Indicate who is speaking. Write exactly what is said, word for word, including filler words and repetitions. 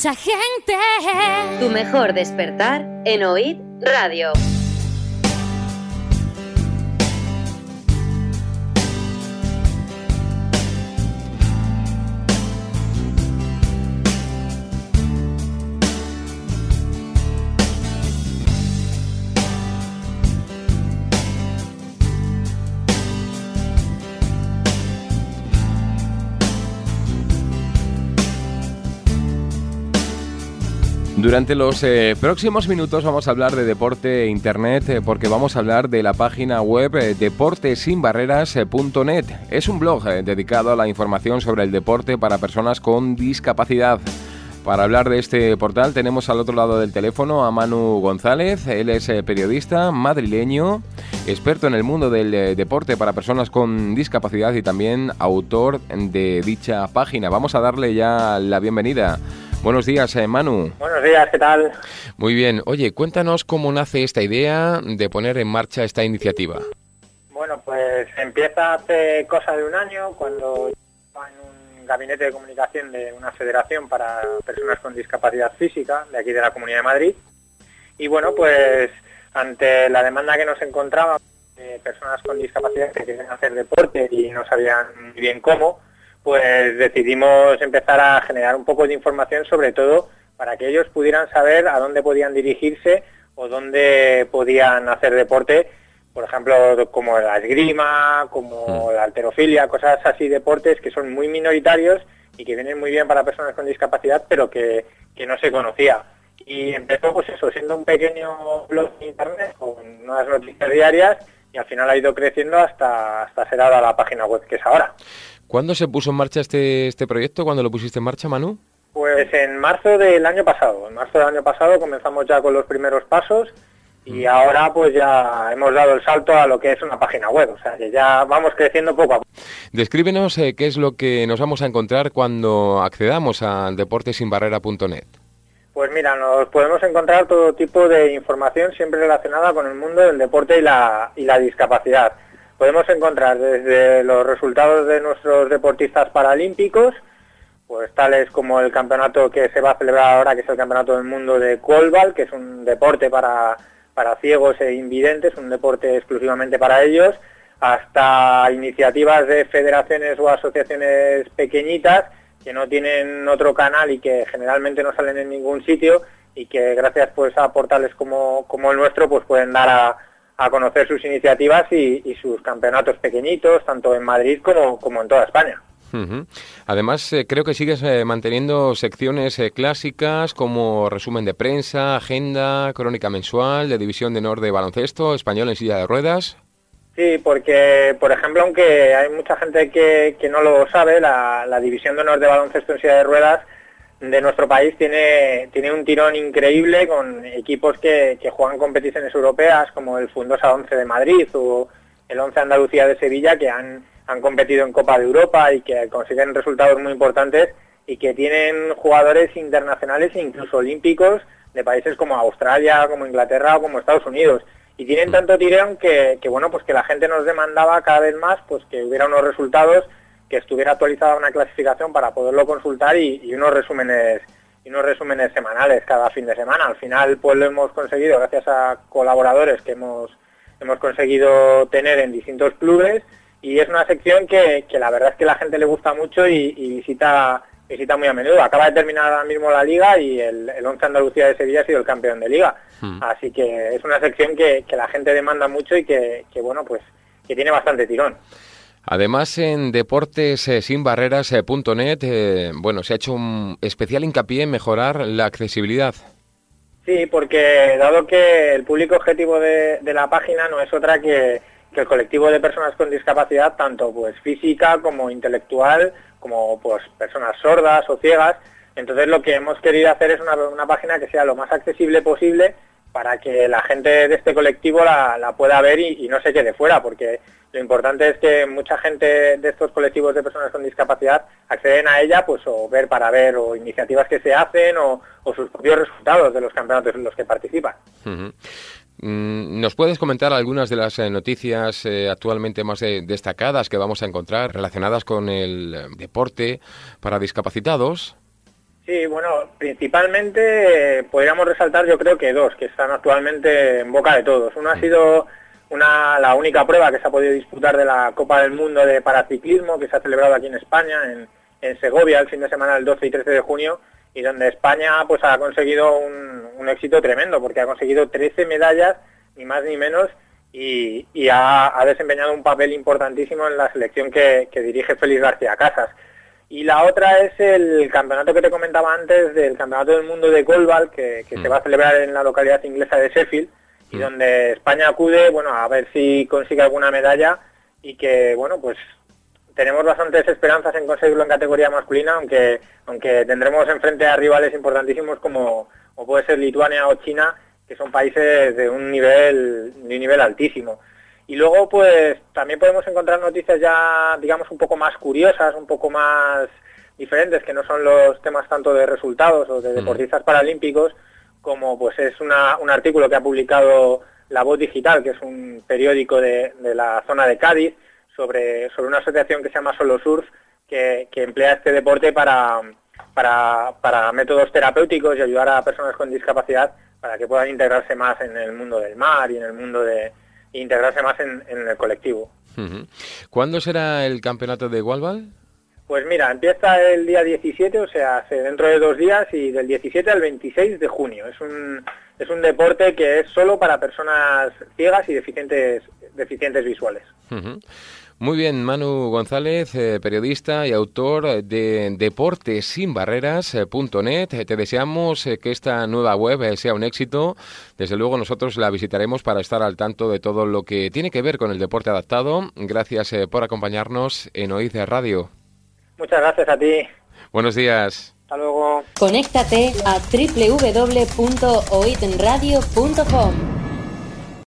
Speaker 1: mucha gente.
Speaker 2: Tu mejor despertar en Oíd Radio.
Speaker 3: Durante los eh, próximos minutos vamos a hablar de deporte e internet eh, porque vamos a hablar de la página web eh, deporte sin barreras punto net. Es un blog eh, dedicado a la información sobre el deporte para personas con discapacidad. Para hablar de este portal tenemos al otro lado del teléfono a Manu González. Él es eh, periodista madrileño, experto en el mundo del eh, deporte para personas con discapacidad y también autor de dicha página. Vamos a darle ya la bienvenida. Buenos días, eh, Manu.
Speaker 4: Buenos días, ¿qué tal?
Speaker 3: Muy bien. Oye, cuéntanos cómo nace esta idea de poner en marcha esta iniciativa.
Speaker 4: Bueno, pues empieza hace cosa de un año, cuando estaba en un gabinete de comunicación de una federación para personas con discapacidad física, de aquí de la Comunidad de Madrid. Y bueno, pues ante la demanda que nos encontraba de personas con discapacidad que querían hacer deporte y no sabían muy bien cómo, pues decidimos empezar a generar un poco de información, sobre todo para que ellos pudieran saber a dónde podían dirigirse o dónde podían hacer deporte, por ejemplo, como la esgrima, como la halterofilia, cosas así, deportes que son muy minoritarios y que vienen muy bien para personas con discapacidad, pero que, que no se conocía. Y empezó pues eso, siendo un pequeño blog en internet con unas noticias diarias, y al final ha ido creciendo hasta, hasta ser ahora la página web que es ahora.
Speaker 3: ¿Cuándo se puso en marcha este, este proyecto? ¿Cuándo lo pusiste en marcha, Manu?
Speaker 4: Pues en marzo del año pasado. En marzo del año pasado comenzamos ya con los primeros pasos y ahora pues ya hemos dado el salto a lo que es una página web. O sea que ya vamos creciendo poco a poco.
Speaker 3: Descríbenos eh, qué es lo que nos vamos a encontrar cuando accedamos a deporte sin barrera punto net.
Speaker 4: Pues mira, nos podemos encontrar todo tipo de información siempre relacionada con el mundo del deporte y la, y la discapacidad. Podemos encontrar desde los resultados de nuestros deportistas paralímpicos, pues tales como el campeonato que se va a celebrar ahora, que es el Campeonato del Mundo de Goalball, que es un deporte para, para ciegos e invidentes, un deporte exclusivamente para ellos, hasta iniciativas de federaciones o asociaciones pequeñitas que no tienen otro canal y que generalmente no salen en ningún sitio y que gracias pues a portales como, como el nuestro pues pueden dar a a conocer sus iniciativas y, y sus campeonatos pequeñitos, tanto en Madrid como, como en toda España.
Speaker 3: Uh-huh. Además, eh, creo que sigues eh, manteniendo secciones eh, clásicas como resumen de prensa, agenda, crónica mensual, de División de Honor de baloncesto, español en silla de ruedas.
Speaker 4: Sí, porque, por ejemplo, aunque hay mucha gente que, que no lo sabe, la, la División de Honor de baloncesto en silla de ruedas de nuestro país tiene tiene un tirón increíble con equipos que, que juegan competiciones europeas como el Fundosa once de Madrid o el once Andalucía de Sevilla, que han, han competido en Copa de Europa y que consiguen resultados muy importantes y que tienen jugadores internacionales e incluso olímpicos de países como Australia, como Inglaterra o como Estados Unidos. Y tienen tanto tirón que, que bueno, pues que la gente nos demandaba cada vez más pues que hubiera unos resultados, que estuviera actualizada una clasificación para poderlo consultar y, y unos resúmenes y unos resúmenes semanales cada fin de semana. Al final pues lo hemos conseguido gracias a colaboradores que hemos hemos conseguido tener en distintos clubes y es una sección que, que la verdad es que la gente le gusta mucho y, y visita visita muy a menudo. Acaba de terminar ahora mismo la liga y el, el once Andalucía de Sevilla ha sido el campeón de liga. Hmm. Así que es una sección que, que la gente demanda mucho y que, que bueno pues que tiene bastante tirón.
Speaker 3: Además, en deportes sin barreras punto net, eh, bueno, se ha hecho un especial hincapié en mejorar la accesibilidad.
Speaker 4: Sí, porque dado que el público objetivo de, de la página no es otra que, que el colectivo de personas con discapacidad, tanto pues física como intelectual, como pues personas sordas o ciegas, entonces lo que hemos querido hacer es una, una página que sea lo más accesible posible para que la gente de este colectivo la, la pueda ver y, y no se quede fuera, porque lo importante es que mucha gente de estos colectivos de personas con discapacidad acceden a ella pues o ver para ver o iniciativas que se hacen o, o sus propios resultados de los campeonatos en los que participan.
Speaker 3: Uh-huh. ¿Nos puedes comentar algunas de las eh, noticias eh, actualmente más eh, destacadas que vamos a encontrar relacionadas con el eh, deporte para discapacitados?
Speaker 4: Sí, bueno, principalmente eh, podríamos resaltar yo creo que dos, que están actualmente en boca de todos. Uno ha sido una, la única prueba que se ha podido disputar de la Copa del Mundo de Paraciclismo, que se ha celebrado aquí en España, en, en Segovia, el fin de semana del doce y trece de junio, y donde España pues ha conseguido un, un éxito tremendo, porque ha conseguido trece medallas, ni más ni menos, y, y ha, ha desempeñado un papel importantísimo en la selección que, que dirige Félix García Casas. Y la otra es el campeonato que te comentaba antes, del Campeonato del Mundo de Golbal, que, que mm. se va a celebrar en la localidad inglesa de Sheffield, y mm. donde España acude, bueno, a ver si consigue alguna medalla, y que, bueno, pues tenemos bastantes esperanzas en conseguirlo en categoría masculina, aunque aunque tendremos enfrente a rivales importantísimos como, como puede ser Lituania o China, que son países de un nivel de un nivel altísimo. Y luego, pues, también podemos encontrar noticias ya, digamos, un poco más curiosas, un poco más diferentes, que no son los temas tanto de resultados o de deportistas mm. paralímpicos, como, pues, es una, un artículo que ha publicado La Voz Digital, que es un periódico de, de la zona de Cádiz, sobre, sobre una asociación que se llama Solo Surf, que, que emplea este deporte para, para, para métodos terapéuticos y ayudar a personas con discapacidad para que puedan integrarse más en el mundo del mar y en el mundo de... e integrarse más en, en el colectivo.
Speaker 3: Uh-huh. ¿Cuándo será el campeonato de Golbal?
Speaker 4: Pues mira, empieza el día diecisiete, o sea, dentro de dos días, y del diecisiete al veintiséis de junio. Es un es un deporte que es solo para personas ciegas y deficientes deficientes visuales.
Speaker 3: Uh-huh. Muy bien, Manu González, eh, periodista y autor de deportes sin barreras punto net. Te deseamos eh, que esta nueva web eh, sea un éxito. Desde luego nosotros la visitaremos para estar al tanto de todo lo que tiene que ver con el deporte adaptado. Gracias eh, por acompañarnos en Oíd Radio.
Speaker 4: Muchas gracias a ti.
Speaker 3: Buenos días.
Speaker 4: Hasta luego.
Speaker 2: Conéctate a doble u doble u doble u punto oid radio punto com.